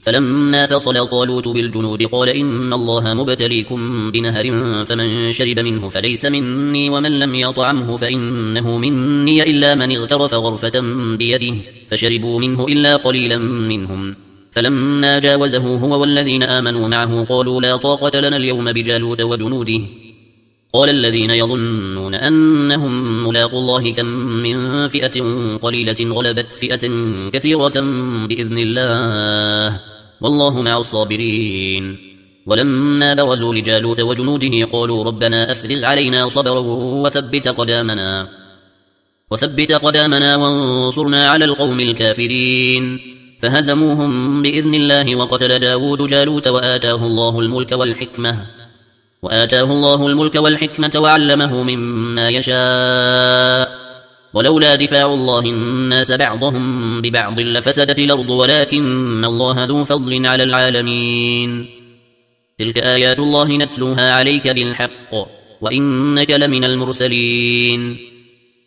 فلما فصل طالوت بالجنود قال إن الله مبتليكم بنهر فمن شرب منه فليس مني ومن لم يطعمه فإنه مني إلا من اغترف غرفة بيده فشربوا منه إلا قليلا منهم. فلما جاوزه هو والذين آمنوا معه قالوا لا طاقة لنا اليوم بجالوت وجنوده. قال الذين يظنون أنهم ملاقوا الله كم من فئة قليلة غلبت فئة كثيرة بإذن الله والله مع الصابرين. ولما برزوا لجالوت وجنوده قالوا ربنا أفرغ علينا صبرا وثبت قدامنا وانصرنا على القوم الكافرين. فهزموهم بإذن الله وقتل داود جالوت وآتاه الله الملك والحكمة وعلمه مما يشاء. ولولا دفاع الله الناس بعضهم ببعض لفسدت الأرض ولكن الله ذو فضل على العالمين. تلك آيات الله نتلوها عليك بالحق وإنك لمن المرسلين.